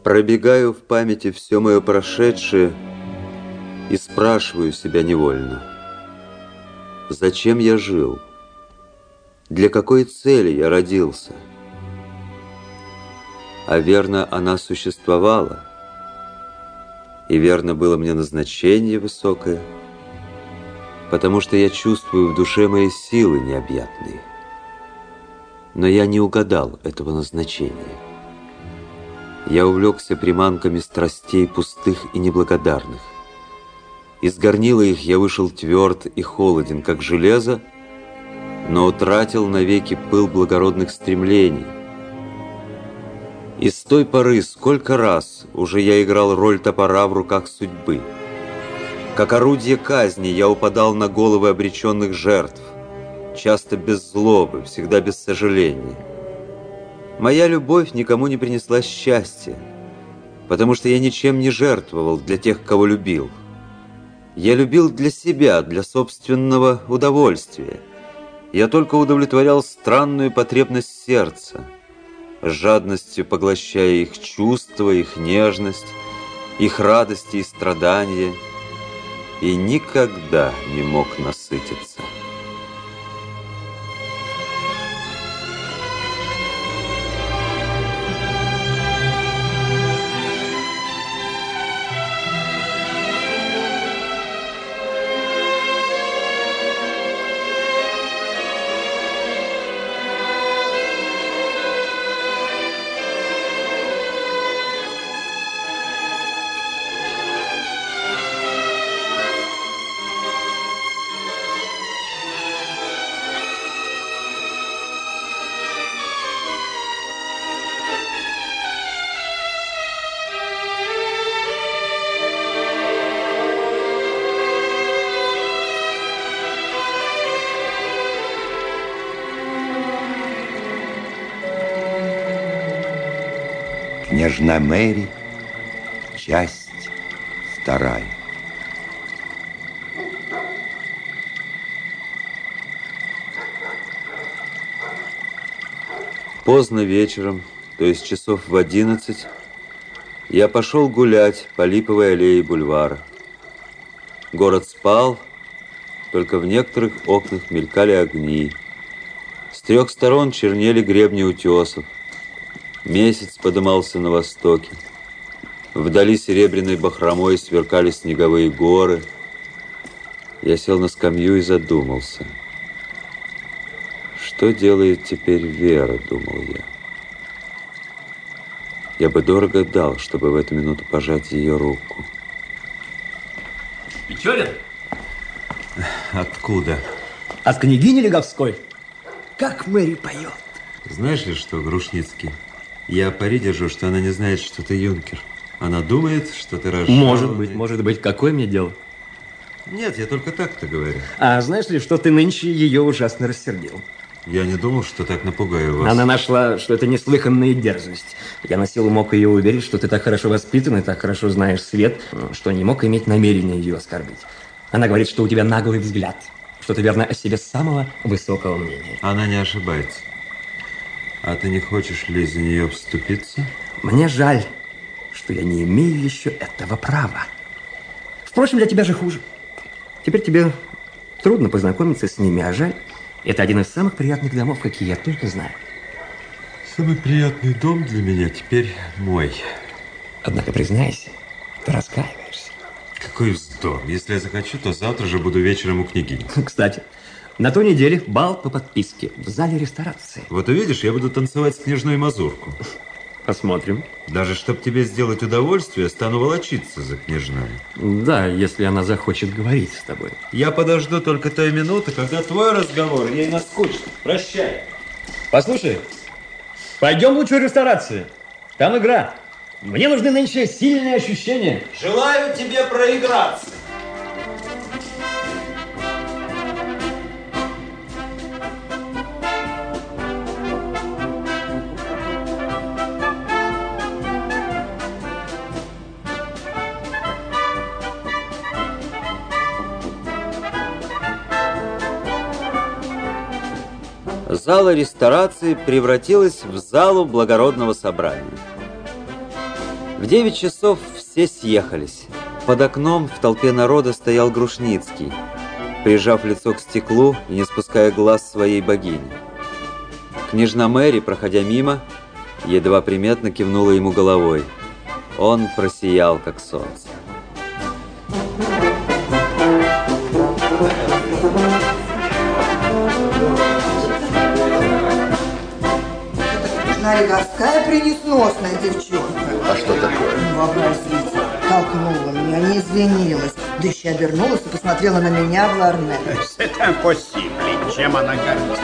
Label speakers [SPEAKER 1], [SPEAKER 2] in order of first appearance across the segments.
[SPEAKER 1] Пробегаю в памяти все мое прошедшее и спрашиваю себя невольно, зачем я жил, для какой цели я родился. А верно, она существовала, и верно было мне назначение высокое, потому что я чувствую в душе мои силы необъятные. Но я не угадал этого назначения. Я увлекся приманками страстей пустых и неблагодарных. Из горнила их я вышел тверд и холоден, как железо, но утратил навеки пыл благородных стремлений. И с той поры сколько раз уже я играл роль топора в руках судьбы. Как орудие казни я упадал на головы обреченных жертв, часто без злобы, всегда без сожаления. Моя любовь никому не принесла счастья, потому что я ничем не жертвовал для тех, кого любил. Я любил для себя, для собственного удовольствия. Я только удовлетворял странную потребность сердца, с жадностью поглощая их чувства, их нежность, их радости и страдания, и никогда не мог насытиться.
[SPEAKER 2] Княжна Мэри, часть 2.
[SPEAKER 1] Поздно вечером, то есть часов в 11, я пошел гулять по Липовой аллее бульвара. Город спал, только в некоторых окнах мелькали огни. С 3 сторон чернели гребни утесов. Месяц подымался на востоке. Вдали серебряной бахромой сверкали снеговые горы. Я сел на скамью и задумался. Что делает теперь Вера, думал я. Я бы дорого дал, чтобы в эту минуту пожать ее руку.
[SPEAKER 3] Печорин?
[SPEAKER 1] Откуда?
[SPEAKER 3] От княгини Леговской. Как Мэри поет.
[SPEAKER 1] Знаешь ли что, Грушницкий? Я пари держу, что она не знает, что ты юнкер. Она думает, что ты разжалованный.
[SPEAKER 3] Может быть. Какое мне дело?
[SPEAKER 1] Нет, я только так-то говорю.
[SPEAKER 3] А знаешь ли, что ты нынче ее ужасно рассердил?
[SPEAKER 1] Я не думал, что так напугаю вас.
[SPEAKER 3] Она нашла, что это неслыханная дерзость. Я на силу мог ее уверить, что ты так хорошо воспитан и так хорошо знаешь свет, что не мог иметь намерения ее оскорбить. Она говорит, что у тебя наглый взгляд, что ты верна о себе самого высокого мнения.
[SPEAKER 1] Она не ошибается. А ты не хочешь ли за нее вступиться?
[SPEAKER 3] Мне жаль, что я не имею еще этого права. Впрочем, для тебя же хуже. Теперь тебе трудно познакомиться с ними, а жаль, это один из самых приятных домов, какие я только знаю.
[SPEAKER 1] Самый приятный дом для меня теперь мой.
[SPEAKER 3] Однако, признайся, ты раскаиваешься.
[SPEAKER 1] Какой вздор. Если я захочу, то завтра же буду вечером у княгини.
[SPEAKER 3] Кстати, на той неделе бал по подписке в зале ресторации.
[SPEAKER 1] Вот увидишь, я буду танцевать с княжной мазурку.
[SPEAKER 3] Посмотрим.
[SPEAKER 1] Даже чтобы тебе сделать удовольствие, стану волочиться за княжной.
[SPEAKER 3] Да, если она захочет говорить с тобой.
[SPEAKER 1] Я подожду только той минуты, когда твой разговор ей наскучит. Прощай.
[SPEAKER 3] Послушай, пойдем лучше в ресторацию. Там игра. Мне нужны нынче сильные ощущения.
[SPEAKER 1] Желаю тебе проиграться. Зала ресторации превратилась в залу благородного собрания. В 9 часов все съехались. Под окном в толпе народа стоял Грушницкий, прижав лицо к стеклу и не спуская глаз своей богини. Княжна Мэри, проходя мимо, едва приметно кивнула ему головой. Он просиял, как солнце.
[SPEAKER 4] Княжна Лиговская принесносная девчонка.
[SPEAKER 5] А что такое?
[SPEAKER 4] Ну, вообразите, толкнула меня, не извинилась. Да еще обернулась и посмотрела на меня в ларнет.
[SPEAKER 5] C'est impossible. Чем она гордится?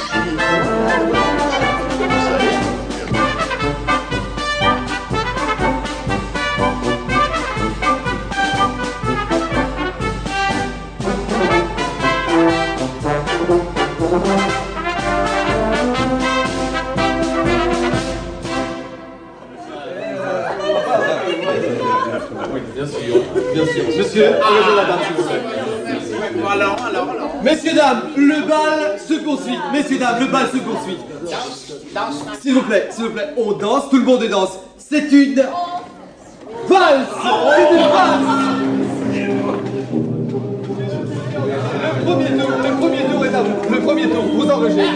[SPEAKER 6] Monsieur, engagez la dame, s'il vous plaît. Messieurs, dames, le bal se poursuit. Messieurs, dames, le bal se poursuit. S'il vous plaît, on danse, tout le monde danse. C'est une valse. C'est une valse. Le premier tour est à vous. Le premier tour, vous engagez.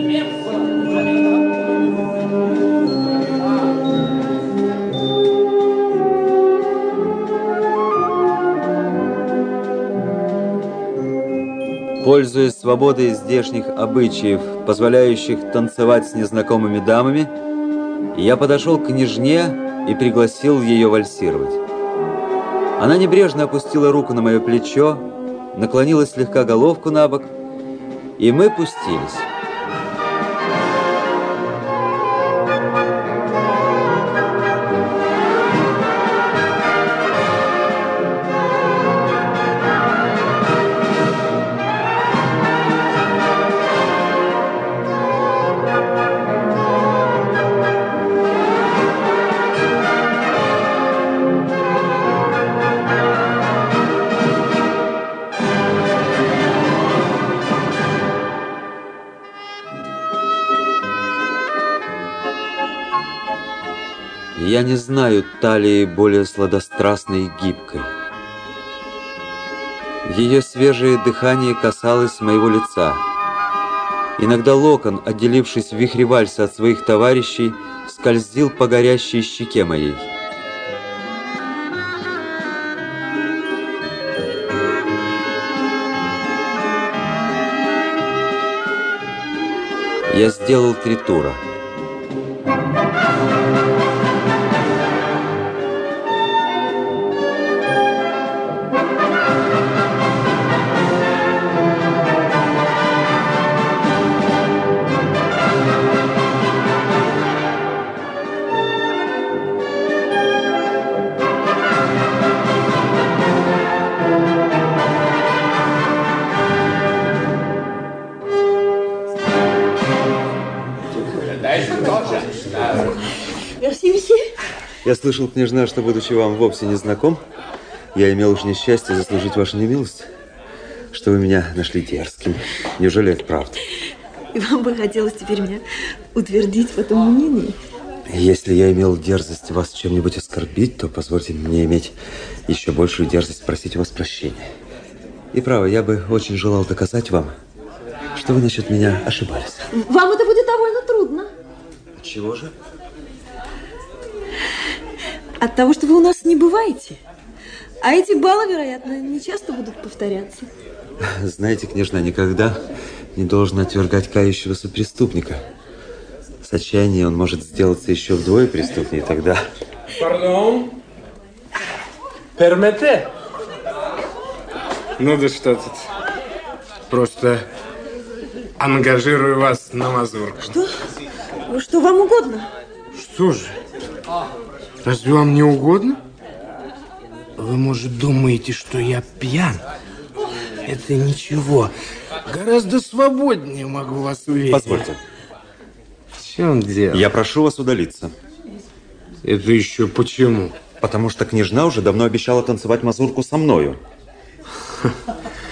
[SPEAKER 1] Пользуясь свободой здешних обычаев, позволяющих танцевать с незнакомыми дамами, я подошел к княжне и пригласил ее вальсировать. Она небрежно опустила руку на мое плечо, наклонила слегка головку на бок, и мы пустились. Я не знаю талии более сладострастной и гибкой. Ее свежее дыхание касалось моего лица. Иногда локон, отделившись в вихре вальса от своих товарищей, скользил по горящей щеке моей. Я сделал 3 тура. Я слышал, княжна, что, будучи вам вовсе не знаком, я имел уж несчастье заслужить вашу немилость, что вы меня нашли дерзким. Неужели это правда?
[SPEAKER 7] И вам бы хотелось теперь меня утвердить в этом мнении?
[SPEAKER 1] Если я имел дерзость вас чем-нибудь оскорбить, то позвольте мне иметь еще большую дерзость просить у вас прощения. И право, я бы очень желал доказать вам, что вы насчет меня ошибались.
[SPEAKER 7] Вам это будет довольно трудно.
[SPEAKER 1] Чего же?
[SPEAKER 7] От того, что вы у нас не бываете. А эти баллы, вероятно, не часто будут повторяться.
[SPEAKER 1] Знаете, княжна, никогда не должен отвергать кающегося преступника. С отчаяния он может сделаться еще вдвое преступнее тогда.
[SPEAKER 8] Пардон? Пермете? Ну да что тут. Просто ангажирую вас на мазурку.
[SPEAKER 7] Что? Что вам угодно?
[SPEAKER 8] Что же? Разве вам не угодно? Вы, может, думаете, что я пьян? Это ничего. Гораздо свободнее могу вас уверить.
[SPEAKER 1] Позвольте.
[SPEAKER 8] В чем дело?
[SPEAKER 1] Я прошу вас удалиться.
[SPEAKER 8] Это еще почему?
[SPEAKER 1] Потому что княжна уже давно обещала танцевать мазурку со мною.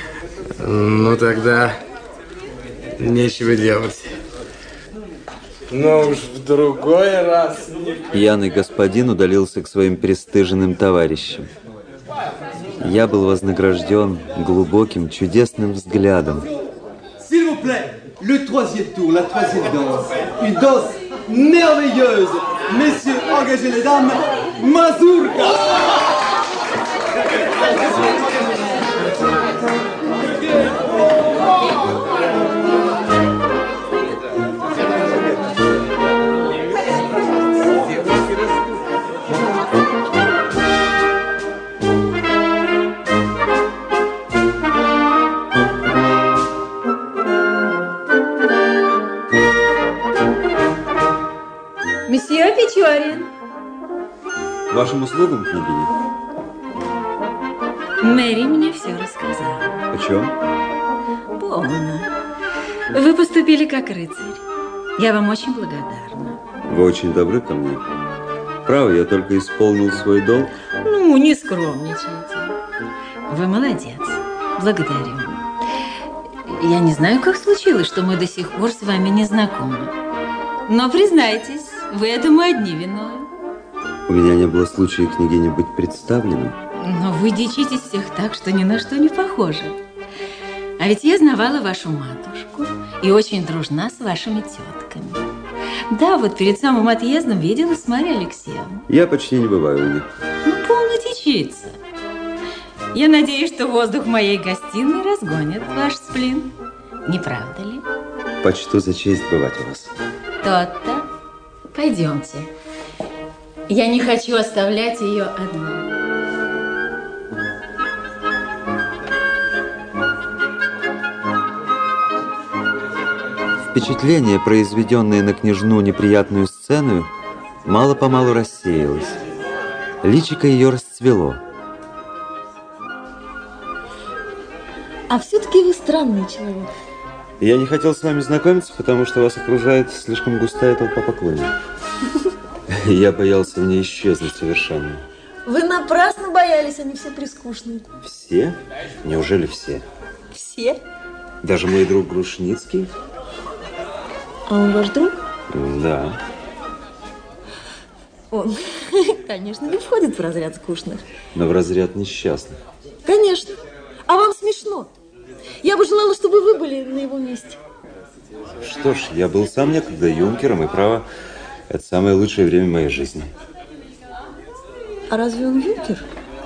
[SPEAKER 8] Ну, тогда нечего делать. Но уж в другой раз.
[SPEAKER 1] Пьяный господин удалился к своим пристыженным товарищам. Я был вознагражден глубоким, чудесным взглядом.
[SPEAKER 6] S'il vous plaît, le troisième tour, la troisième danse. Une danse merveilleuse. Messieurs, engagez les dames. Mazurka.
[SPEAKER 7] Месье Печорин.
[SPEAKER 1] К вашим услугам, княгиня.
[SPEAKER 7] Мэри мне все рассказала.
[SPEAKER 1] О чем?
[SPEAKER 7] Полно. Вы поступили как рыцарь. Я вам очень благодарна.
[SPEAKER 1] Вы очень добры ко мне. Право, я только исполнил свой долг.
[SPEAKER 7] Ну, не скромничайте. Вы молодец. Благодарю. Я не знаю, как случилось, что мы до сих пор с вами не знакомы. Но признайтесь, вы этому одни виной.
[SPEAKER 1] У меня не было случая, княгине, быть представленным.
[SPEAKER 7] Но вы дичитесь всех так, что ни на что не похожи. А ведь я знавала вашу матушку и очень дружна с вашими тетками. Да, вот перед самым отъездом виделась с Марьей Алексеевной.
[SPEAKER 1] Я почти не бываю у них.
[SPEAKER 7] Ну, полно дичиться. Я надеюсь, что воздух моей гостиной разгонит ваш сплин. Не правда ли?
[SPEAKER 1] Почту за честь бывать у вас.
[SPEAKER 7] То-то. Пойдемте. Я не хочу оставлять ее одну.
[SPEAKER 1] Впечатление, произведенное на княжну неприятную сцену, мало-помалу рассеялось. Личико ее расцвело.
[SPEAKER 7] А все-таки вы странный человек.
[SPEAKER 1] Я не хотел с вами знакомиться, потому что вас окружает слишком густая толпа поклонников. Я боялся в ней исчезнуть совершенно.
[SPEAKER 7] Вы напрасно боялись, они все прискучные.
[SPEAKER 1] Все? Неужели все?
[SPEAKER 7] Все?
[SPEAKER 1] Даже мой друг Грушницкий?
[SPEAKER 7] А он ваш друг?
[SPEAKER 1] Да.
[SPEAKER 7] Он, конечно, не входит в разряд скучных.
[SPEAKER 1] Но в разряд несчастных.
[SPEAKER 7] Конечно. А вам смешно. Я бы желала, чтобы вы были на его месте.
[SPEAKER 1] Что ж, я был сам некогда юнкером, и право, это самое лучшее время моей жизни.
[SPEAKER 7] А разве он юнкер?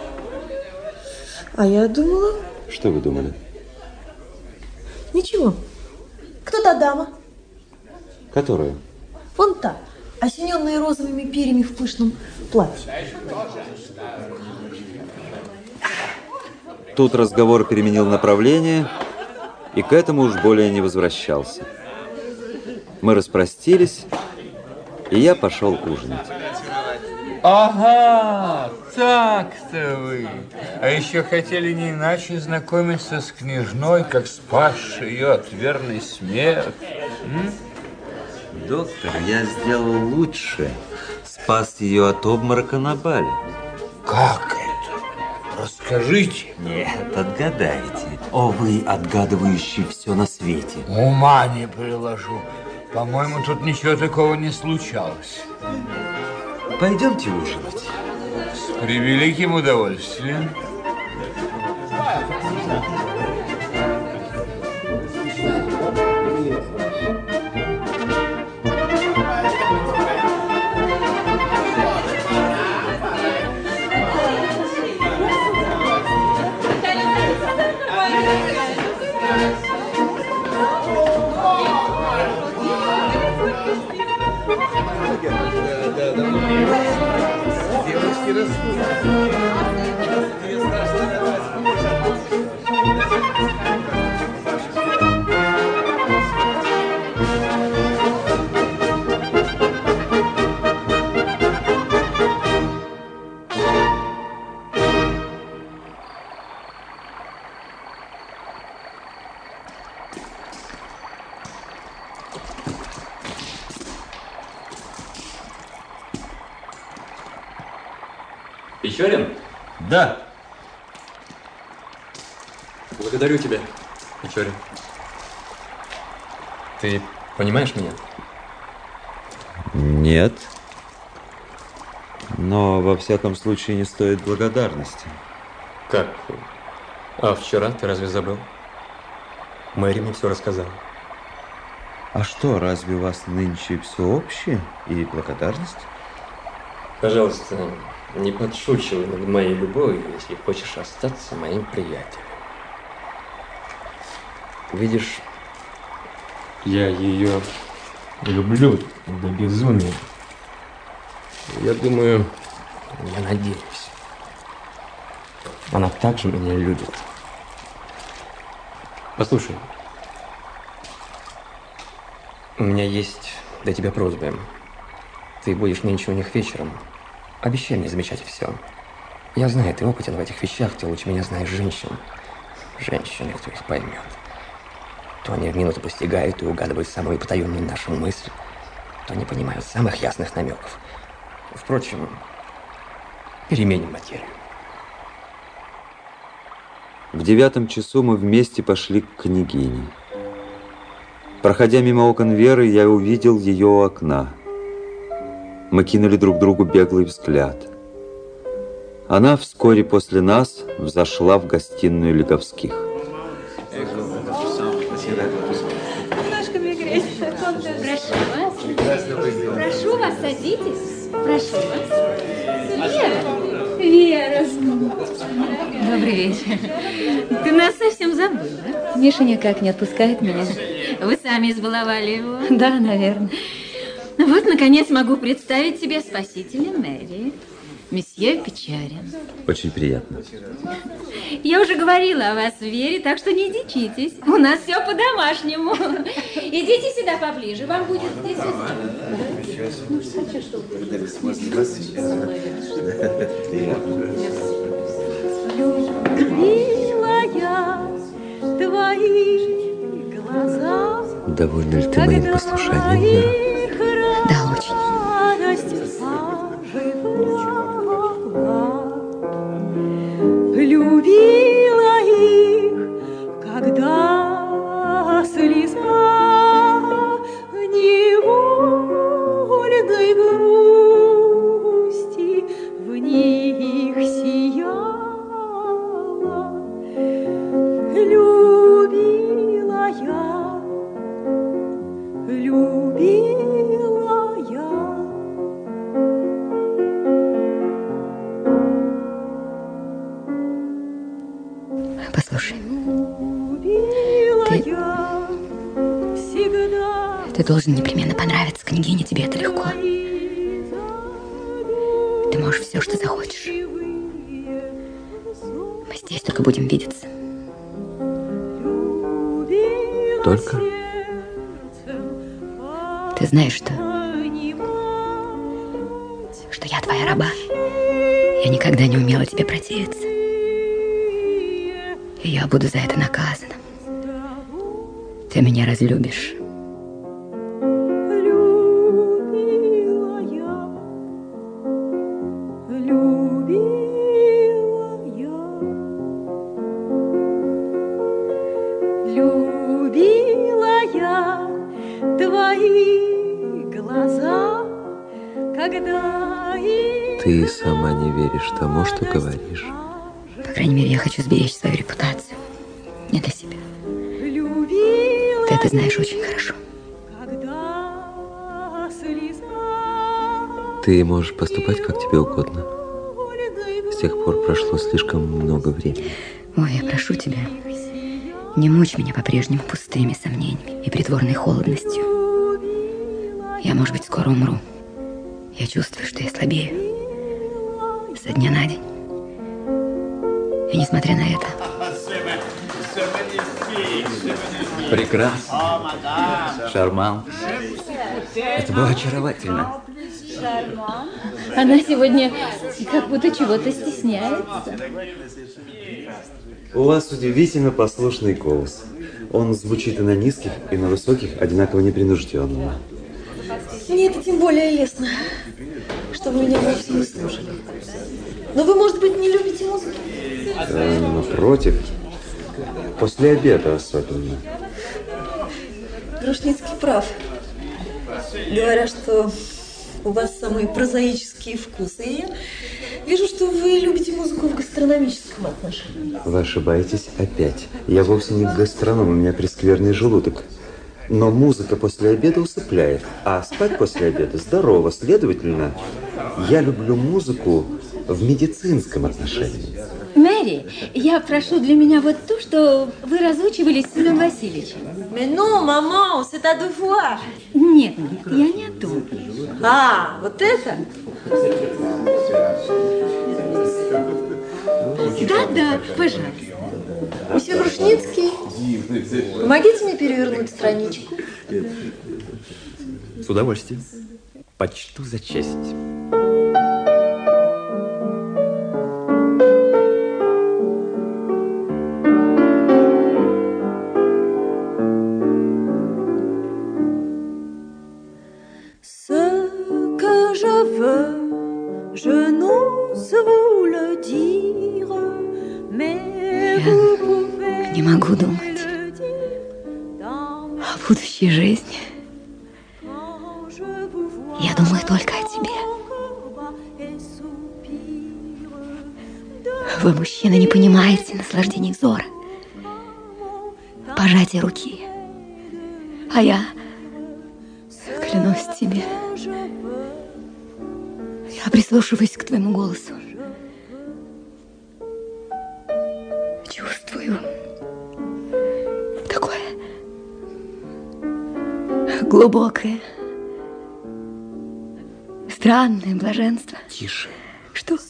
[SPEAKER 7] А я думала...
[SPEAKER 1] Что вы думали?
[SPEAKER 7] Ничего. Кто та дама?
[SPEAKER 1] Которую?
[SPEAKER 7] Вон та, осененная розовыми перьями в пышном платье.
[SPEAKER 1] Тут разговор переменил направление, и к этому уж более не возвращался. Мы распростились, и я пошел ужинать.
[SPEAKER 9] Ага, так-то вы. А еще хотели не иначе знакомиться с княжной, как спасшей ее от верной смерти.
[SPEAKER 1] Доктор, я сделал лучше. Спас ее от обморока на бале.
[SPEAKER 9] Как это? Расскажите.
[SPEAKER 1] Нет, отгадайте. О, вы, отгадывающий все на свете.
[SPEAKER 9] Ума не приложу. По-моему, тут ничего такого не случалось.
[SPEAKER 1] Пойдемте ужинать.
[SPEAKER 9] С превеликим удовольствием.
[SPEAKER 3] Печорин?
[SPEAKER 1] Да.
[SPEAKER 3] Благодарю тебя, Печорин. Ты понимаешь меня?
[SPEAKER 1] Нет. Но, во всяком случае, не стоит благодарности.
[SPEAKER 3] Как? А вчера ты разве забыл? Мэри мне все рассказала.
[SPEAKER 1] А что, разве у вас нынче все общее и благодарность?
[SPEAKER 3] Пожалуйста, не подшучивай над моей любовью, если хочешь остаться моим приятелем. Видишь, я ее люблю до безумия. Я думаю, я надеюсь, она также меня любит. Послушай, у меня есть для тебя просьба. Ты будешь нынче у них вечером. Обещай мне замечать все. Я знаю, ты опытен в этих вещах, ты лучше меня знаешь женщин. Женщины, кто их поймет. То они в минуту постигают и угадывают самую потаенную нашу мысль, то не понимают самых ясных намеков. Впрочем, переменим материю.
[SPEAKER 1] В 9 часу мы вместе пошли к княгине. Проходя мимо окон Веры, я увидел ее у окна. Мы кинули друг другу беглый взгляд. Она вскоре после нас взошла в гостиную Лиговских.
[SPEAKER 7] Прошу вас, садитесь. Прошу вас. Вера. Добрый вечер. Ты нас совсем забыла.
[SPEAKER 10] Миша никак не отпускает меня.
[SPEAKER 7] Вы сами избаловали его.
[SPEAKER 10] Да, наверное.
[SPEAKER 7] Вот, наконец, могу представить себе спасителя Мэри. Месье Печарин.
[SPEAKER 1] Очень приятно.
[SPEAKER 7] Я уже говорила о вас в Вере, так что не дичитесь. У нас все по-домашнему. Идите сюда поближе, вам будет здесь
[SPEAKER 10] Любила я твои глаза.
[SPEAKER 1] Довольна ли ты моим послушанием, Вера?
[SPEAKER 10] Да, очень. Любила их, когда слеза невольной грусти в них сияла. Любила я, любила я. Послушай, ты должен непременно понравиться княгине, тебе это легко. Ты можешь все, что захочешь. Мы здесь только будем видеться.
[SPEAKER 1] Только?
[SPEAKER 10] Ты знаешь, что я твоя раба. Я никогда не умела тебе противиться. И я буду за это наказана. Ты меня разлюбишь. Любила я, любила я. Любила я твои глаза, когда
[SPEAKER 1] Ты сама не веришь тому, что говоришь.
[SPEAKER 10] По крайней мере, я хочу сберечь свою репутацию. Не для себя. Ты это знаешь очень хорошо.
[SPEAKER 1] Ты можешь поступать, как тебе угодно. С тех пор прошло слишком много времени.
[SPEAKER 10] Ой, я прошу тебя, не мучь меня по-прежнему пустыми сомнениями и притворной холодностью. Я, может быть, скоро умру. Я чувствую, что я слабею. Со дня на день. И несмотря на это...
[SPEAKER 11] Прекрасно. Шарман. Это было очаровательно.
[SPEAKER 7] Она сегодня как будто чего-то стесняется.
[SPEAKER 1] У вас удивительно послушный голос. Он звучит и на низких, и на высоких одинаково непринужденно.
[SPEAKER 12] Мне это тем более лестно, что вы меня вовсе не слушали. Но вы, может быть, не любите музыку?
[SPEAKER 1] Напротив. После обеда особенно.
[SPEAKER 12] Грушницкий прав, говоря, что У вас самые прозаические вкусы. И я вижу, что вы любите музыку в гастрономическом отношении.
[SPEAKER 1] Вы ошибаетесь опять. Я вовсе не гастроном, у меня прескверный желудок. Но музыка после обеда усыпляет, а спать после обеда здорово. Следовательно, я люблю музыку в медицинском отношении.
[SPEAKER 7] Мэри, я прошу для меня вот то, что вы разучивали с Семеном Васильевичем.
[SPEAKER 12] Mais non, maman, c'est à devoir.
[SPEAKER 7] Нет, я не о том.
[SPEAKER 12] А, вот это?
[SPEAKER 7] Да, пожалуйста.
[SPEAKER 12] Месье Грушницкий, помогите мне перевернуть страничку.
[SPEAKER 11] С удовольствием. Почту за честь.
[SPEAKER 10] Не могу думать о будущей жизни. Я думаю только о тебе. Вы, мужчины, не понимаете наслаждений взора, пожатия руки. А я, клянусь тебе, я прислушиваюсь к твоему голосу. Чувствую такое глубокое, странное блаженство.
[SPEAKER 11] Тише.
[SPEAKER 10] Что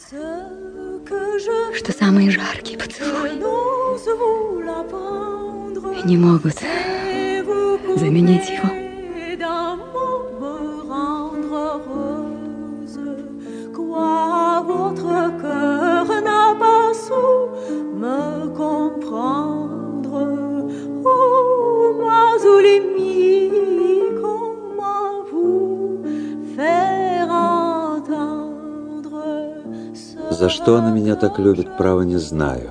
[SPEAKER 10] самые жаркие поцелуи не могут заменить его.
[SPEAKER 13] Me comprendre, oh, moi Zulimi, comment vous faire entendre.
[SPEAKER 1] За что она меня так любит, право не знаю.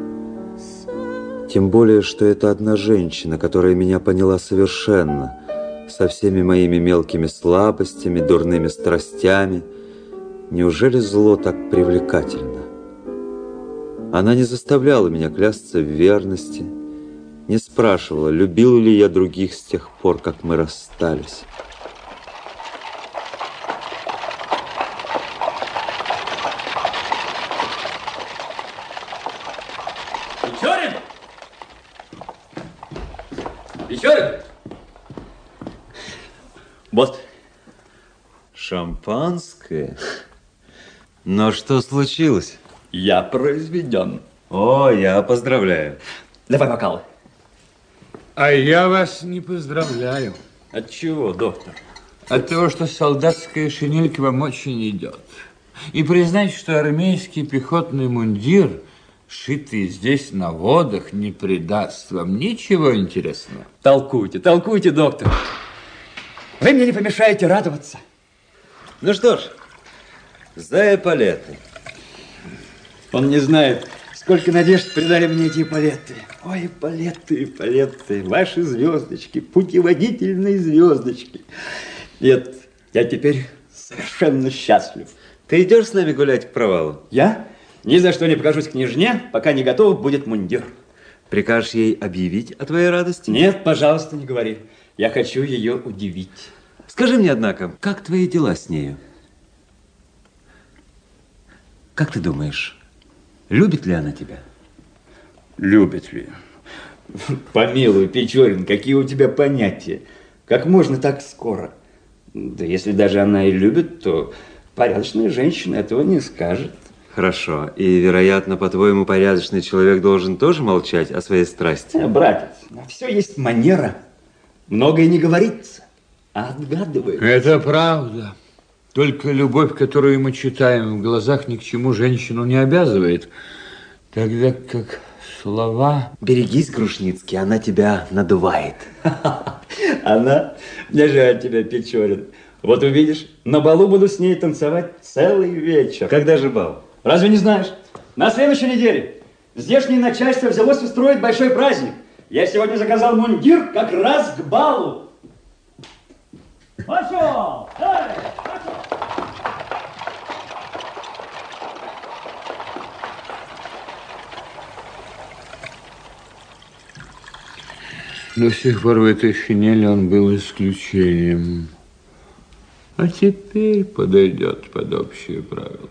[SPEAKER 1] Тем более, что это одна женщина, которая меня поняла совершенно, со всеми моими мелкими слабостями, дурными страстями. Неужели зло так привлекательно? Она не заставляла меня клясться в верности, не спрашивала, любил ли я других с тех пор, как мы расстались.
[SPEAKER 3] Печорин! Печорин! Вот.
[SPEAKER 1] Шампанское? Но что случилось?
[SPEAKER 11] Я произведен.
[SPEAKER 1] О, я поздравляю.
[SPEAKER 11] Давай бокалы.
[SPEAKER 9] А я вас не поздравляю.
[SPEAKER 11] От чего, доктор?
[SPEAKER 9] От того, что солдатская шинелька вам очень идет. И признайте, что армейский пехотный мундир, сшитый здесь на водах, не придаст вам ничего интересного.
[SPEAKER 11] Толкуйте, толкуйте, доктор. Вы мне не помешаете радоваться.
[SPEAKER 1] Ну что ж, за эполеты.
[SPEAKER 11] Он не знает, сколько надежд придали мне эти эполеты. Ой, эполеты, эполеты, ваши звездочки, путеводительные звездочки. Нет, я теперь совершенно счастлив.
[SPEAKER 1] Ты идешь с нами гулять к провалу?
[SPEAKER 11] Я ни за что не покажусь княжне, пока не готов будет мундир.
[SPEAKER 1] Прикажешь ей объявить о твоей радости?
[SPEAKER 11] Нет, пожалуйста, не говори. Я хочу ее удивить.
[SPEAKER 1] Скажи мне, однако, как твои дела с нею? Как ты думаешь, любит ли она тебя?
[SPEAKER 11] Любит ли? Помилуй, Печорин, какие у тебя понятия? Как можно так скоро? Да если даже она и любит, то порядочная женщина этого не скажет.
[SPEAKER 1] Хорошо. И, вероятно, по-твоему, порядочный человек должен тоже молчать о своей страсти?
[SPEAKER 11] Братец, на все есть манера. Многое не говорится, а отгадывается.
[SPEAKER 9] Это правда. Только любовь, которую мы читаем в глазах, ни к чему женщину не обязывает. Тогда как слова...
[SPEAKER 1] Берегись, Грушницкий, она тебя надувает.
[SPEAKER 11] Она? Мне жаль тебя, Печорин. Вот увидишь, на балу буду с ней танцевать целый вечер.
[SPEAKER 1] Когда же бал?
[SPEAKER 11] Разве не знаешь? На следующей неделе. Здешнее начальство взялось устроить большой праздник. Я сегодня заказал мундир как раз к балу. Пошел! Эй, пошел!
[SPEAKER 9] До сих пор в этой шинели он был исключением. А теперь подойдет под общие правила.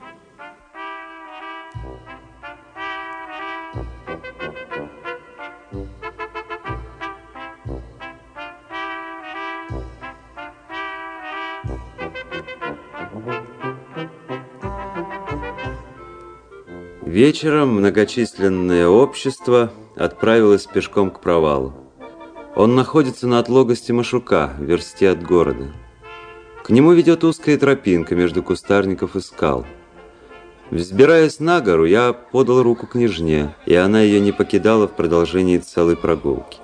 [SPEAKER 1] Вечером многочисленное общество отправилось пешком к провалу. Он находится на отлогости Машука, в версте от города. К нему ведет узкая тропинка между кустарников и скал. Взбираясь на гору, я подал руку княжне, и она ее не покидала в продолжении целой прогулки.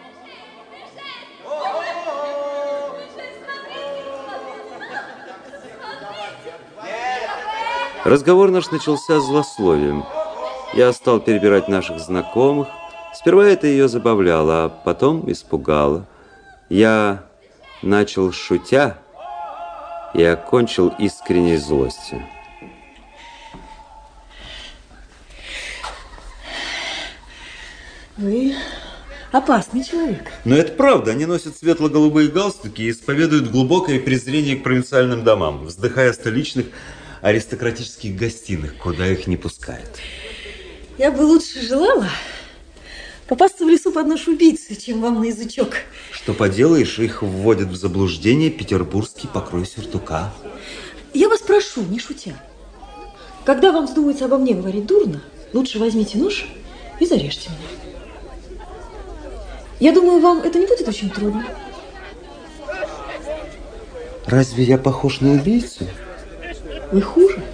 [SPEAKER 1] Разговор наш начался злословием. Я стал перебирать наших знакомых. Сперва это ее забавляло, а потом испугало. Я начал шутя и окончил искренней злостью.
[SPEAKER 12] Вы опасный человек.
[SPEAKER 1] Но это правда. Они носят светло-голубые галстуки и исповедуют глубокое презрение к провинциальным домам, вздыхая о столичных аристократических гостиных, куда их не пускают.
[SPEAKER 12] Я бы лучше желала попасться в лесу под нож убийцы, чем вам на язычок.
[SPEAKER 1] Что поделаешь, их вводят в заблуждение петербургский покрой сюртука.
[SPEAKER 12] Я вас прошу, не шутя, когда вам вздумается обо мне говорить дурно, лучше возьмите нож и зарежьте меня. Я думаю, вам это не будет очень трудно.
[SPEAKER 1] Разве я похож на убийцу?
[SPEAKER 12] Вы хуже?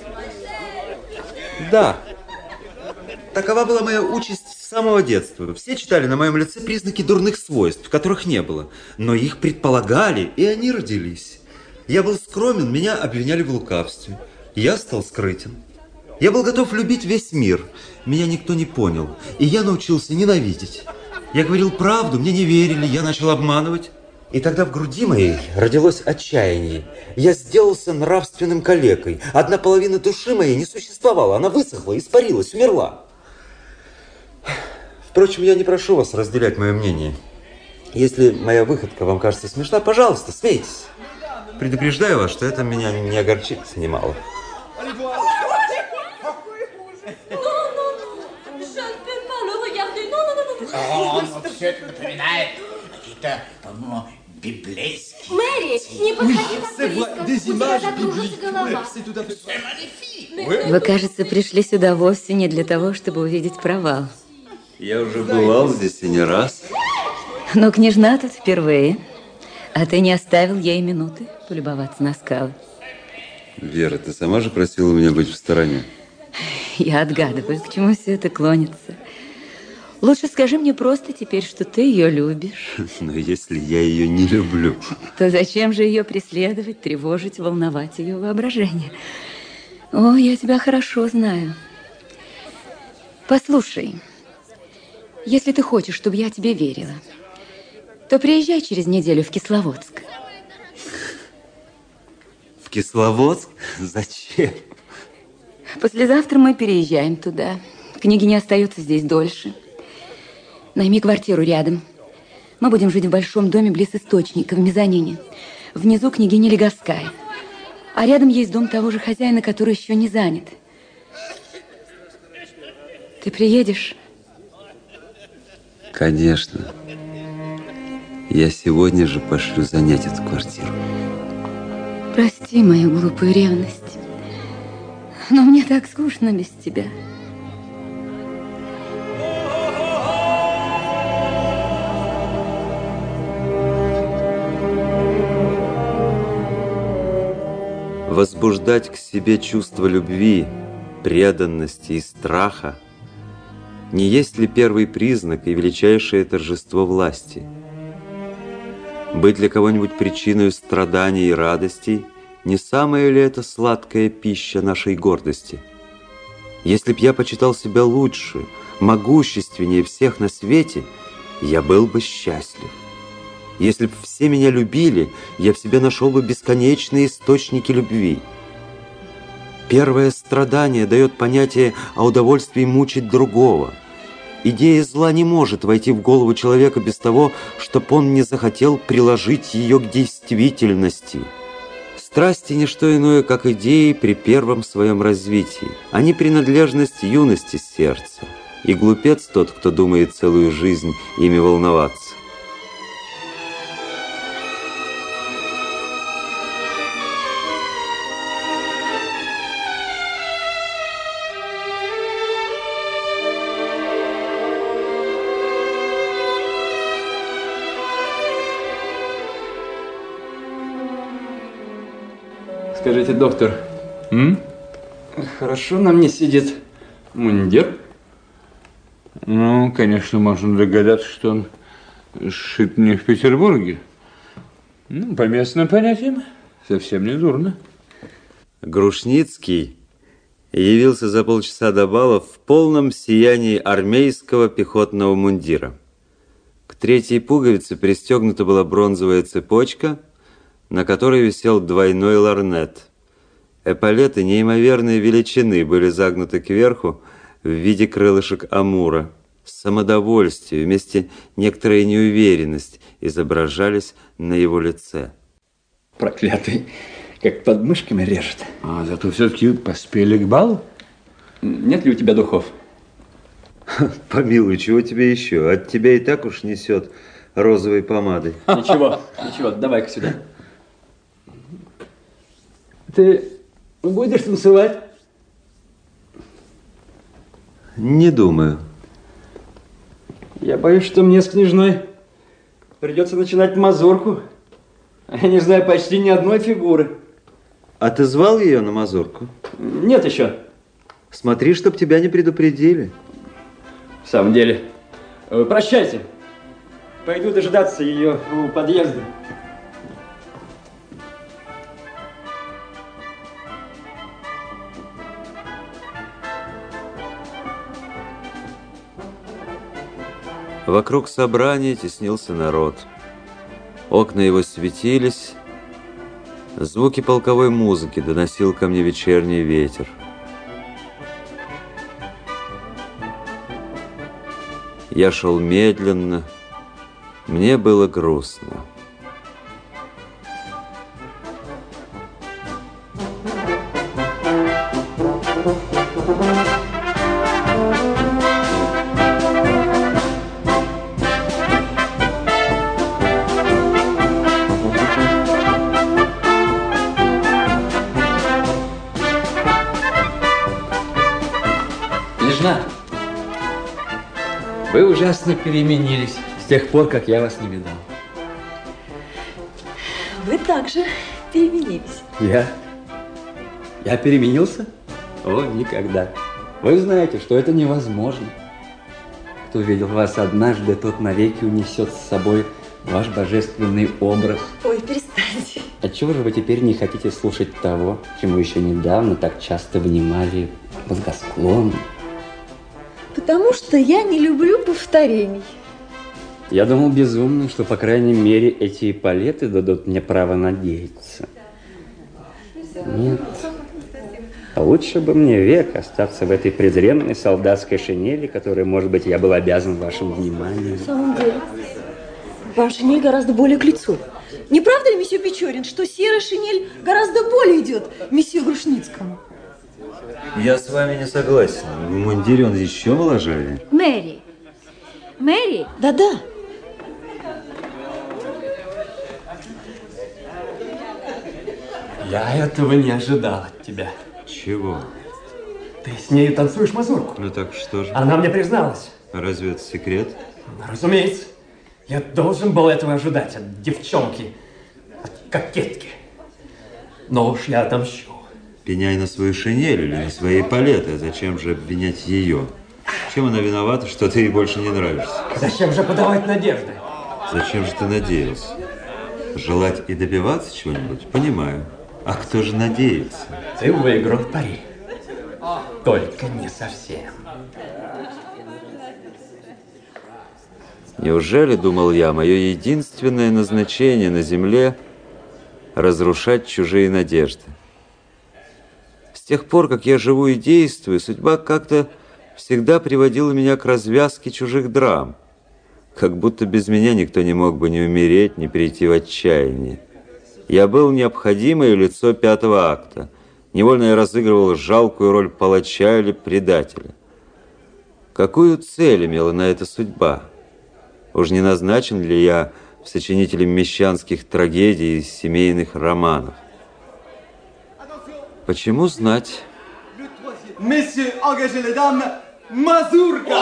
[SPEAKER 1] Да. Такова была моя участь с самого детства. Все читали на моем лице признаки дурных свойств, которых не было. Но их предполагали, и они родились. Я был скромен, меня обвиняли в лукавстве. Я стал скрытен. Я был готов любить весь мир. Меня никто не понял, и я научился ненавидеть. Я говорил правду, мне не верили, я начал обманывать. И тогда в груди моей родилось отчаяние. Я сделался нравственным калекой. Одна половина души моей не существовала. Она высохла, испарилась, умерла. Впрочем, я не прошу вас разделять мое мнение. Если моя выходка вам кажется смешна, пожалуйста, смейтесь. Предупреждаю вас, что это меня не огорчит немало.
[SPEAKER 5] Все это напоминает какие-то библейские.
[SPEAKER 12] Мэри, не подходи так близко,
[SPEAKER 10] Вы, кажется, пришли сюда вовсе не для того, чтобы увидеть провал.
[SPEAKER 1] Я уже бывал здесь и не раз.
[SPEAKER 10] Но княжна тут впервые, а ты не оставил ей минуты полюбоваться на скалы.
[SPEAKER 1] Вера, ты сама же просила меня быть в стороне.
[SPEAKER 10] Я отгадываю, к чему все это клонится. Лучше скажи мне просто теперь, что ты ее любишь.
[SPEAKER 1] Но если я ее не люблю,
[SPEAKER 10] то зачем же ее преследовать, тревожить, волновать ее воображение? О, я тебя хорошо знаю. Послушай, если ты хочешь, чтобы я тебе верила, то приезжай через неделю в Кисловодск.
[SPEAKER 1] В Кисловодск? Зачем?
[SPEAKER 10] Послезавтра мы переезжаем туда. Княгиня остается здесь дольше. Найми квартиру рядом. Мы будем жить в большом доме близ источника, в мезонине. Внизу княгиня Леговская. А рядом есть дом того же хозяина, который еще не занят. Ты приедешь?
[SPEAKER 1] Конечно. Я сегодня же пошлю занять эту квартиру.
[SPEAKER 10] Прости мою глупую ревность. Но мне так скучно без тебя.
[SPEAKER 1] Возбуждать к себе чувство любви, преданности и страха не есть ли первый признак и величайшее торжество власти? Быть для кого-нибудь причиной страданий и радостей, не самая ли это сладкая пища нашей гордости? Если б я почитал себя лучше, могущественнее всех на свете, я был бы счастлив. Если бы все меня любили, я в себе нашел бы бесконечные источники любви. Первое страдание дает понятие о удовольствии мучить другого. Идея зла не может войти в голову человека без того, чтобы он не захотел приложить ее к действительности. Страсти – не что иное, как идеи при первом своем развитии. Они принадлежность юности сердца. И глупец тот, кто думает целую жизнь ими волноваться.
[SPEAKER 11] Скажите, доктор, хорошо на мне сидит мундир?
[SPEAKER 9] Ну, конечно, можно догадаться, что он сшит не в Петербурге. Ну, по местным понятиям, совсем не дурно.
[SPEAKER 1] Грушницкий явился за полчаса до бала в полном сиянии армейского пехотного мундира. К третьей пуговице пристегнута была бронзовая цепочка, на которой висел двойной лорнет. Эполеты неимоверной величины были загнуты кверху в виде крылышек амура. Самодовольствие, вместе некоторая неуверенность изображались на его лице.
[SPEAKER 11] Проклятый, как под мышками режет.
[SPEAKER 9] А зато все-таки поспели к балу?
[SPEAKER 11] Нет ли у тебя духов?
[SPEAKER 1] Помилуй, чего тебе еще? От тебя и так уж несет розовой помадой.
[SPEAKER 11] Ничего, ничего, давай-ка сюда. Ты будешь танцевать?
[SPEAKER 1] Не думаю.
[SPEAKER 11] Я боюсь, что мне с княжной придется начинать мазурку. Я не знаю почти ни одной фигуры.
[SPEAKER 1] А ты звал ее на мазурку?
[SPEAKER 11] Нет еще.
[SPEAKER 1] Смотри, чтоб тебя не предупредили.
[SPEAKER 11] В самом деле. Прощайте. Пойду дожидаться ее у подъезда.
[SPEAKER 1] Вокруг собрания теснился народ. Окна его светились. Звуки полковой музыки доносил ко мне вечерний ветер. Я шел медленно. Мне было грустно.
[SPEAKER 11] Вы ужасно переменились с тех пор, как я вас не видал.
[SPEAKER 12] Вы также переменились.
[SPEAKER 11] Я переменился? О, никогда. Вы знаете, что это невозможно. Кто видел вас однажды, тот навеки унесет с собой ваш божественный образ.
[SPEAKER 12] Ой, перестаньте.
[SPEAKER 11] Отчего же вы теперь не хотите слушать того, чему еще недавно так часто внимали благосклонно?
[SPEAKER 12] Потому что я не люблю повторений.
[SPEAKER 11] Я думал, безумный, что, по крайней мере, эти эполеты дадут мне право надеяться. Нет. Лучше бы мне век остаться в этой презренной солдатской шинели, которой, может быть, я был обязан вашему вниманию.
[SPEAKER 12] В самом деле, вам шинель гораздо более к лицу. Не правда ли, месье Печорин, что серая шинель гораздо более идет месье Грушницкому?
[SPEAKER 1] Я с вами не согласен. В мундире он еще моложавее.
[SPEAKER 7] Мэри. Мэри?
[SPEAKER 12] Да-да.
[SPEAKER 11] Я этого не ожидал от тебя.
[SPEAKER 1] Чего?
[SPEAKER 11] Ты с нею танцуешь мазурку.
[SPEAKER 1] Ну так что же?
[SPEAKER 11] Она мне призналась.
[SPEAKER 1] А разве это секрет?
[SPEAKER 11] Разумеется. Я должен был этого ожидать от девчонки, от кокетки. Но уж я отомщу.
[SPEAKER 1] Пеняй на свою шинель или на свои эполеты. А зачем же обвинять ее? Чем она виновата, что ты ей больше не нравишься?
[SPEAKER 11] Зачем же подавать надежды?
[SPEAKER 1] Зачем же ты надеялся? Желать и добиваться чего-нибудь? Понимаю. А кто же надеется?
[SPEAKER 11] Ты выиграл пари. Только не совсем.
[SPEAKER 1] Неужели, думал я, мое единственное назначение на земле – разрушать чужие надежды? С тех пор, как я живу и действую, судьба как-то всегда приводила меня к развязке чужих драм, как будто без меня никто не мог бы ни умереть, ни перейти в отчаяние. Я был необходимое лицо 5-го акта. Невольно я разыгрывал жалкую роль палача или предателя. Какую цель имела на это судьба? Уж не назначен ли я сочинителем мещанских трагедий и семейных романов? Почему знать?
[SPEAKER 6] Messieurs, engagez les dames, Mazurka!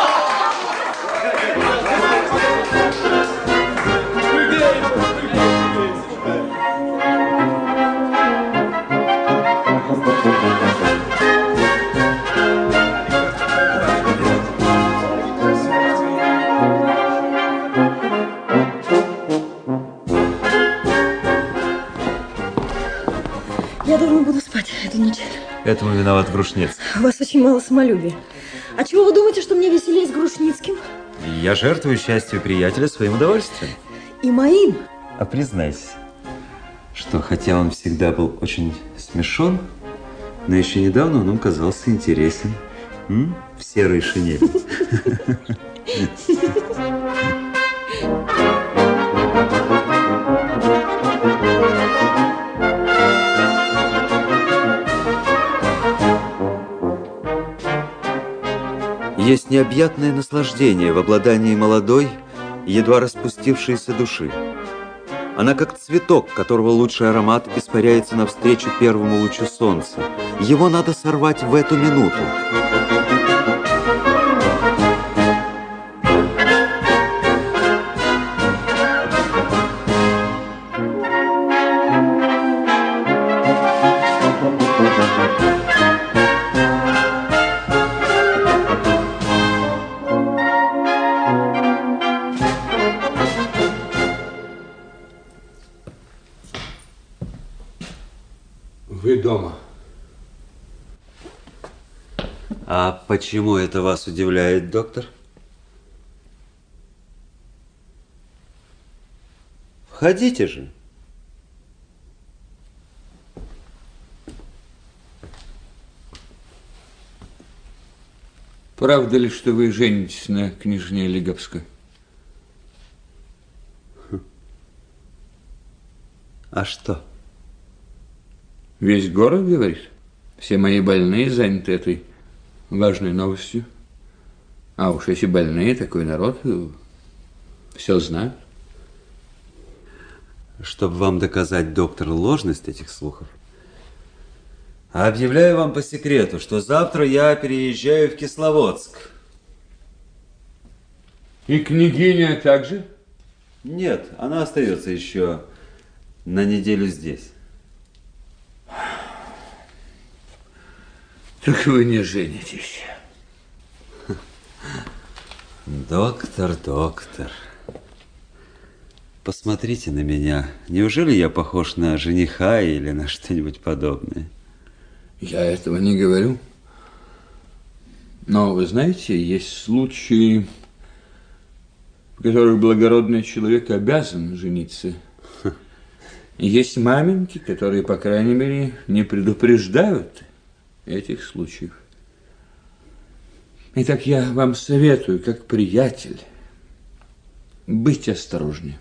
[SPEAKER 12] Я давно буду спать эту неделю.
[SPEAKER 1] Этому виноват Грушницкий.
[SPEAKER 12] У вас очень мало самолюбия. А чего вы думаете, что мне веселее с Грушницким?
[SPEAKER 1] Я жертвую счастью приятеля своим удовольствием.
[SPEAKER 12] И моим?
[SPEAKER 1] А признайся, что хотя он всегда был очень смешон, но еще недавно он нам казался интересен. В серой шинели. Есть необъятное наслаждение в обладании молодой, едва распустившейся души. Она как цветок, которого лучший аромат испаряется навстречу первому лучу солнца. Его надо сорвать в эту минуту.
[SPEAKER 11] Вы дома.
[SPEAKER 1] А почему это вас удивляет, доктор? Входите же.
[SPEAKER 9] Правда ли, что вы женитесь на княжне Лиговской?
[SPEAKER 1] А что?
[SPEAKER 9] Весь город говорит. Все мои больные заняты этой важной новостью. А уж если больные, такой народ все знают.
[SPEAKER 1] Чтобы вам доказать, доктор, ложность этих слухов, объявляю вам по секрету, что завтра я переезжаю в Кисловодск.
[SPEAKER 9] И княгиня также?
[SPEAKER 1] Нет, она остается еще на неделю здесь.
[SPEAKER 9] Так вы не женитесь.
[SPEAKER 1] Доктор, доктор, посмотрите на меня. Неужели я похож на жениха или на что-нибудь подобное?
[SPEAKER 9] Я этого не говорю. Но вы знаете, есть случаи, в которых благородный человек обязан жениться. И есть маменьки, которые, по крайней мере, не предупреждают этих случаев. Итак, я вам советую, как приятель, быть осторожнее.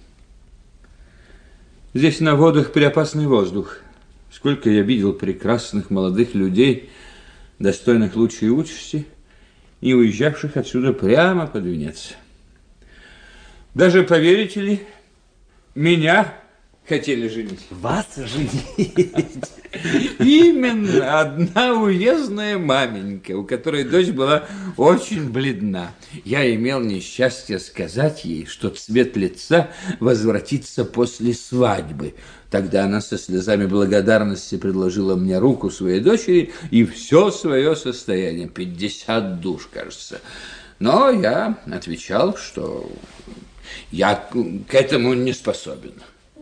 [SPEAKER 9] Здесь на водах преопасный воздух. Сколько я видел прекрасных молодых людей, достойных лучшей участи, и уезжавших отсюда прямо под венец. Даже, поверите ли, меня хотели женить.
[SPEAKER 1] Вас женить?
[SPEAKER 9] Именно одна уездная маменька, у которой дочь была очень бледна. Я имел несчастье сказать ей, что цвет лица возвратится после свадьбы. Тогда она со слезами благодарности предложила мне руку своей дочери и все свое состояние, 50 душ, кажется. Но я отвечал, что я к этому не способен.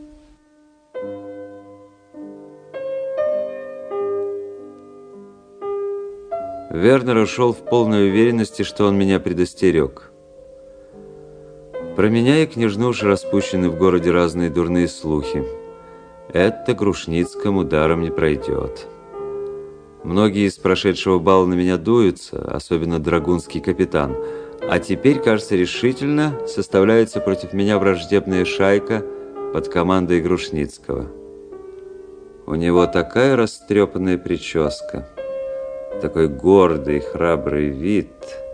[SPEAKER 1] Вернер ушел в полной уверенности, что он меня предостерег. Про меня и княжну уж распущены в городе разные дурные слухи. Это Грушницкому даром не пройдет. Многие из прошедшего бала на меня дуются, особенно драгунский капитан. А теперь, кажется, решительно составляется против меня враждебная шайка под командой Грушницкого. У него такая растрепанная прическа, такой гордый, храбрый вид.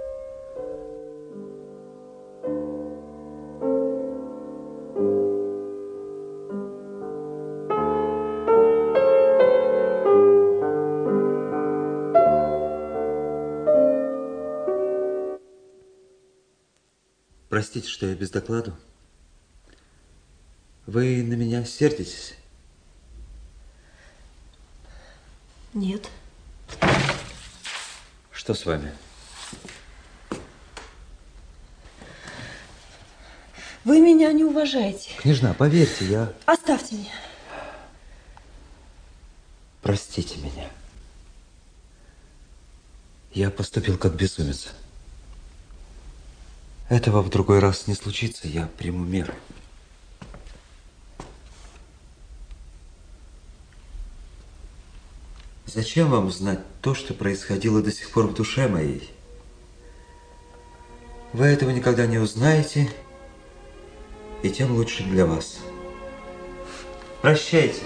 [SPEAKER 14] Простите, что я без докладу. Вы на меня сердитесь?
[SPEAKER 12] Нет.
[SPEAKER 14] Что с вами?
[SPEAKER 12] Вы меня не уважаете.
[SPEAKER 14] Княжна, поверьте, я...
[SPEAKER 12] Оставьте меня.
[SPEAKER 14] Простите меня. Я поступил как безумец. Этого в другой раз не случится, я приму меры. Зачем вам знать то, что происходило до сих пор в душе моей? Вы этого никогда не узнаете, и тем лучше для вас. Прощайте.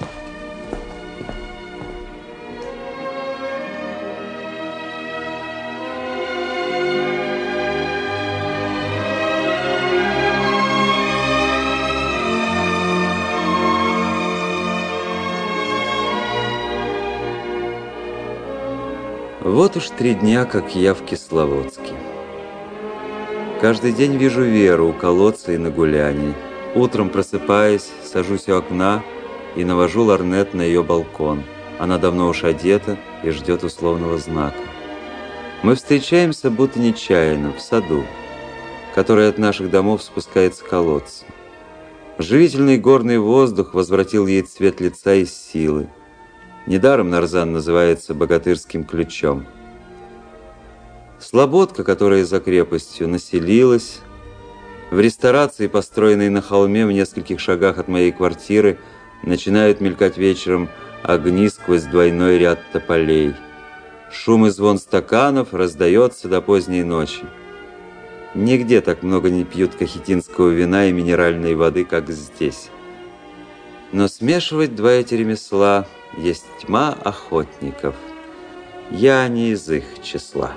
[SPEAKER 1] Вот уж 3 дня, как я в Кисловодске. Каждый день вижу Веру у колодца и на гулянии. Утром, просыпаясь, сажусь у окна и навожу лорнет на ее балкон. Она давно уж одета и ждет условного знака. Мы встречаемся будто нечаянно в саду, который от наших домов спускается к колодцу. Живительный горный воздух возвратил ей цвет лица и силы. Недаром Нарзан называется богатырским ключом. Слободка, которая за крепостью населилась, в ресторации, построенной на холме в нескольких шагах от моей квартиры, начинают мелькать вечером огни сквозь двойной ряд тополей. Шум и звон стаканов раздается до поздней ночи. Нигде так много не пьют кахетинского вина и минеральной воды, как здесь. Но смешивать два эти ремесла есть тьма охотников. Я не из их числа.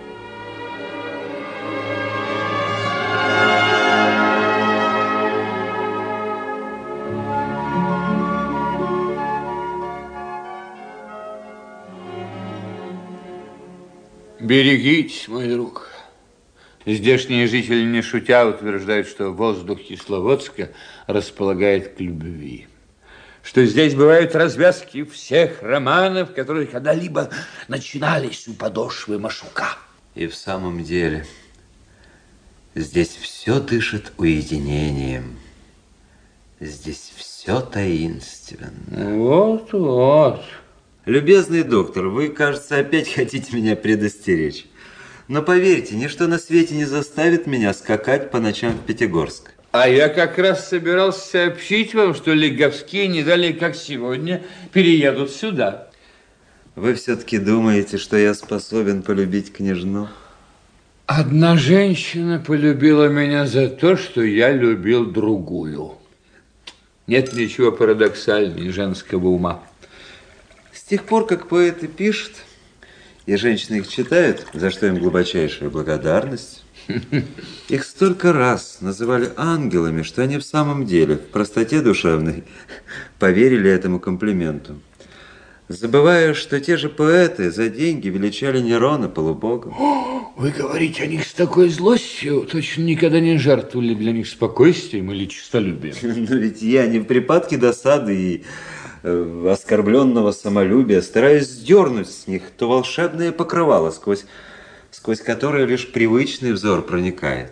[SPEAKER 9] Берегитесь, мой друг. Здешние жители, не шутя, утверждают, что воздух Кисловодска располагает к любви. Что здесь бывают развязки всех романов, которые когда-либо начинались у подошвы Машука.
[SPEAKER 14] И в самом деле, здесь все дышит уединением. Здесь все таинственно.
[SPEAKER 9] Вот-вот.
[SPEAKER 1] Любезный доктор, вы, кажется, опять хотите меня предостеречь. Но поверьте, ничто на свете не заставит меня скакать по ночам в Пятигорск.
[SPEAKER 9] А я как раз собирался сообщить вам, что Лиговские не далее, как сегодня, переедут сюда.
[SPEAKER 1] Вы все-таки думаете, что я способен полюбить княжну?
[SPEAKER 9] Одна женщина полюбила меня за то, что я любил другую. Нет ничего парадоксальнее женского ума.
[SPEAKER 1] С тех пор, как поэты пишут, и женщины их читают, за что им глубочайшая благодарность, их столько раз называли ангелами, что они в самом деле, в простоте душевной, поверили этому комплименту. Забывая, что те же поэты за деньги величали Нерона полубогом.
[SPEAKER 9] Вы говорите о них с такой злостью, точно никогда не жертвовали для них спокойствием или честолюбием.
[SPEAKER 1] Но ведь я не в припадке досады и оскорбленного самолюбия стараюсь сдернуть с них то волшебное покрывало, сквозь которое лишь привычный взор проникает.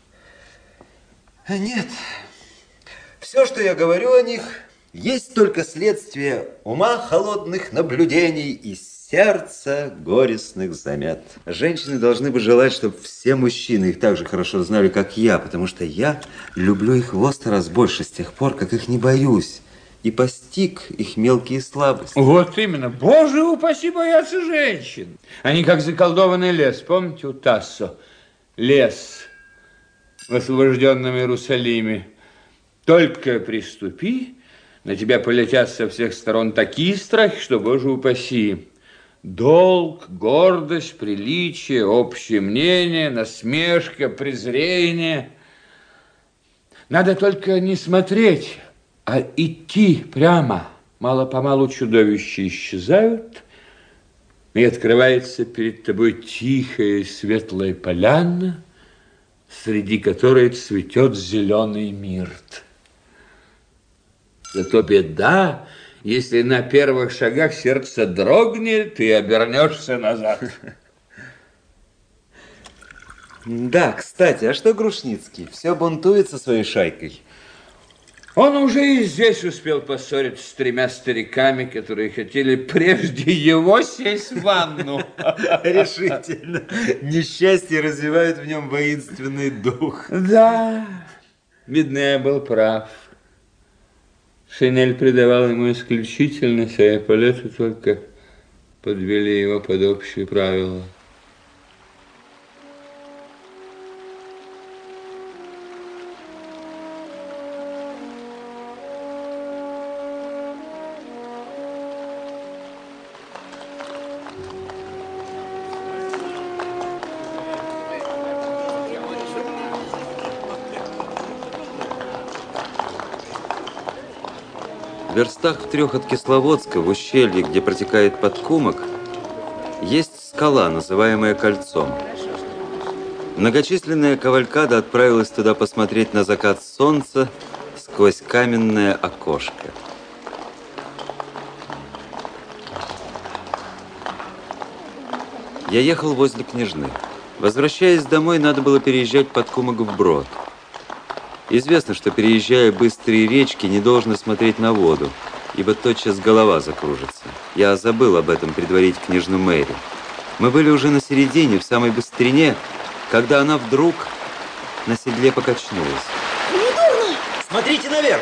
[SPEAKER 1] Нет, все, что я говорю о них, есть только следствие ума холодных наблюдений и сердца горестных замет. Женщины должны бы желать, чтобы все мужчины их так же хорошо знали, как я, потому что я люблю их в 100 раз больше с тех пор, как их не боюсь и постиг их мелкие слабости.
[SPEAKER 9] Вот именно. Боже упаси бояться женщин. Они как заколдованный лес. Помните у Тассо? Лес в освобожденном Иерусалиме. Только приступи, на тебя полетят со всех сторон такие страхи, что, Боже упаси. Долг, гордость, приличие, общее мнение, насмешка, презрение. Надо только не смотреть, а идти прямо. Мало-помалу чудовища исчезают, и открывается перед тобой тихая и светлая поляна, среди которой цветет зеленый мирт. Зато беда, если на первых шагах сердце дрогнет и обернешься назад.
[SPEAKER 1] Да, кстати, а что Грушницкий? Все бунтует со своей шайкой.
[SPEAKER 9] Он уже и здесь успел поссориться с 3 стариками, которые хотели прежде его сесть в ванну.
[SPEAKER 1] Решительно. Несчастье развивает в нем воинственный дух.
[SPEAKER 9] Да, видно, я был прав. Шинель придавала ему исключительность, а эполеты только подвели его под общие правила.
[SPEAKER 1] В верстах в 3 от Кисловодска, в ущелье, где протекает Подкумок, есть скала, называемая Кольцом. Многочисленная кавалькада отправилась туда посмотреть на закат солнца сквозь каменное окошко. Я ехал возле Княжны. Возвращаясь домой, надо было переезжать Подкумок вброд. Известно, что, переезжая быстрые речки, не должно смотреть на воду, ибо тотчас голова закружится. Я забыл об этом предварить княжну Мэри. Мы были уже на середине, в самой быстрине, когда она вдруг на седле покачнулась.
[SPEAKER 12] Недурно!
[SPEAKER 14] Смотрите наверх!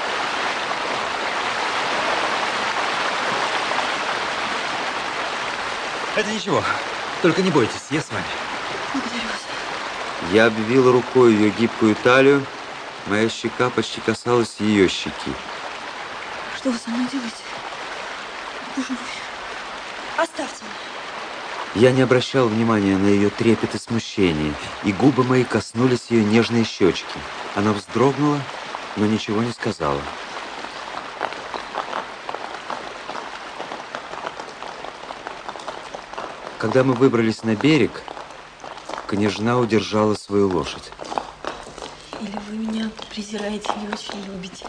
[SPEAKER 14] Это ничего, только не бойтесь, я с вами.
[SPEAKER 12] Благодарю вас.
[SPEAKER 1] Я обвил рукой ее гибкую талию. Моя щека почти касалась ее щеки.
[SPEAKER 12] Что вы со мной делаете? Боже мой. Оставьте меня.
[SPEAKER 1] Я не обращал внимания на ее трепет и смущение, и губы мои коснулись ее нежные щечки. Она вздрогнула, но ничего не сказала. Когда мы выбрались на берег, княжна удержала свою лошадь.
[SPEAKER 12] Или вы меня презираете и очень любите.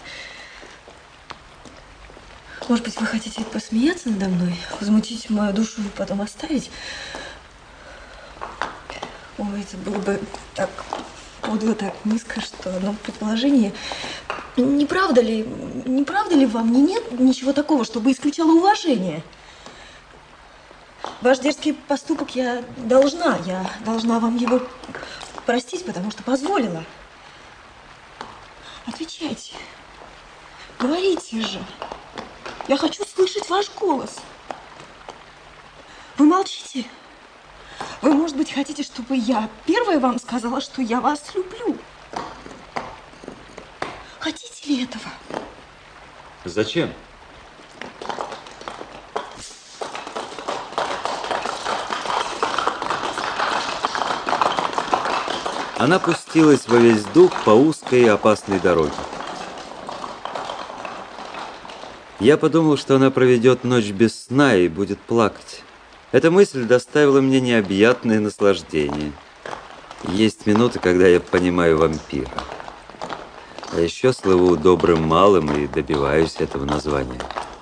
[SPEAKER 12] Может быть, вы хотите посмеяться надо мной, возмутить мою душу и потом оставить? Ой, это было бы так подло, так низко, что одно предположение. Не правда ли вам нет ничего такого, чтобы исключало уважение? Ваш дерзкий поступок я должна вам его простить, потому что позволила. Отвечайте. Говорите же. Я хочу слышать ваш голос. Вы молчите. Вы, может быть, хотите, чтобы я первая вам сказала, что я вас люблю? Хотите ли этого?
[SPEAKER 1] Зачем? Она пустилась во весь дух по узкой и опасной дороге. Я подумал, что она проведет ночь без сна и будет плакать. Эта мысль доставила мне необъятное наслаждение. Есть минуты, когда я понимаю вампира. А еще слыву добрым малым и добиваюсь этого названия.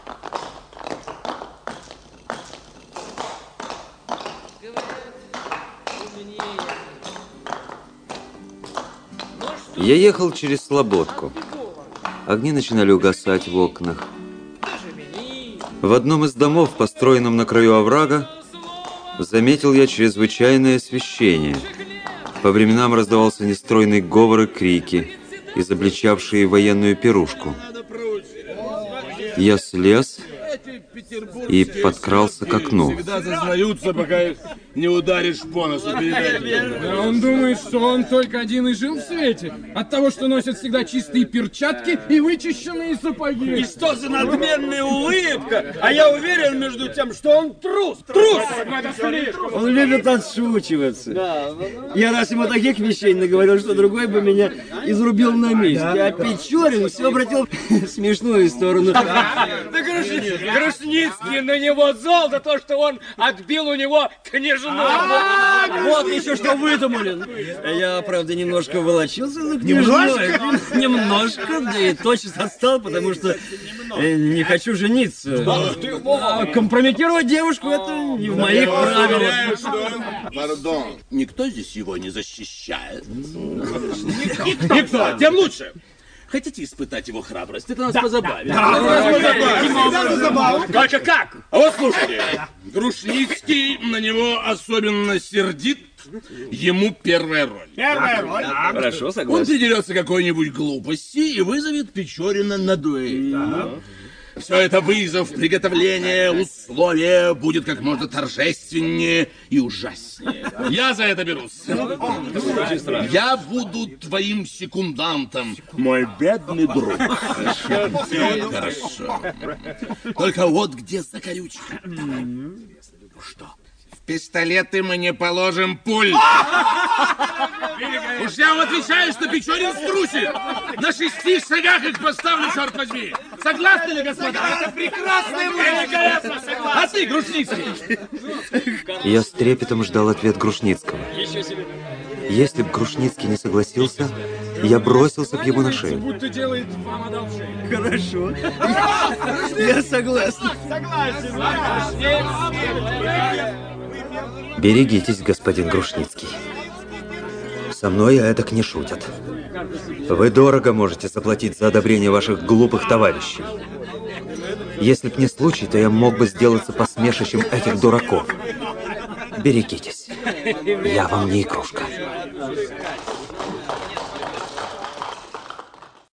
[SPEAKER 1] Я ехал через Слободку. Огни начинали угасать в окнах. В одном из домов, построенном на краю оврага, заметил я чрезвычайное освещение. По временам раздавался нестройный говор и крики, изобличавшие военную пирушку. Я слез и подкрался к окну.
[SPEAKER 15] Всегда зазнаются, пока их не ударишь по носу.
[SPEAKER 16] Да он думает, что он только один и жил в свете. От того, что носит всегда чистые перчатки и вычищенные сапоги.
[SPEAKER 6] И что за надменная улыбка? А я уверен, между тем, что он трус. Трус! Он любит отшучиваться. Я раз ему таких вещей наговорил, что другой бы меня изрубил на месте. А Печорин все обратил в смешную сторону.
[SPEAKER 16] Да Грушницкий на него зол за то, что он отбил у него княжну.
[SPEAKER 6] Вот еще что выдумали. Я, правда, немножко волочился за княжной. Немножко, да и тотчас отстал, потому что не хочу жениться. Компрометировать девушку — это не в моих правилах.
[SPEAKER 15] Пардон, никто здесь его не защищает? Никто, тем лучше. Хотите испытать его храбрость? Это нас позабавит.
[SPEAKER 16] Только как?
[SPEAKER 15] А вот слушайте, Грушницкий на него особенно сердит. Ему первая роль.
[SPEAKER 16] Первая роль?
[SPEAKER 6] Хорошо,
[SPEAKER 15] Он
[SPEAKER 6] согласен.
[SPEAKER 15] придерется какой-нибудь глупости и вызовет Печорина на дуэль. Все это вызов, приготовление, условия будет как можно торжественнее и ужаснее. Я за это берусь. Я буду твоим секундантом, мой бедный друг. Хорошо. Только вот где закорючка. Что? В пистолеты мы не положим пуль. Уж я вам отвечаю, что Печорин струсит. На 6 шагах их поставлю, черт возьми. Согласны ли, господа? Это прекрасная мысль. А ты, Грушницкий?
[SPEAKER 1] Я с трепетом ждал ответ Грушницкого. Если б Грушницкий не согласился, я бросился бы ему на шею.
[SPEAKER 16] Будто делает вам одолжение.
[SPEAKER 6] Хорошо. Я согласен.
[SPEAKER 1] Берегитесь, господин Грушницкий. Со мной этак не шутят. Вы дорого можете заплатить за одобрение ваших глупых товарищей. Если б не случай, то я мог бы сделаться посмешищем этих дураков. Берегитесь. Я вам не игрушка.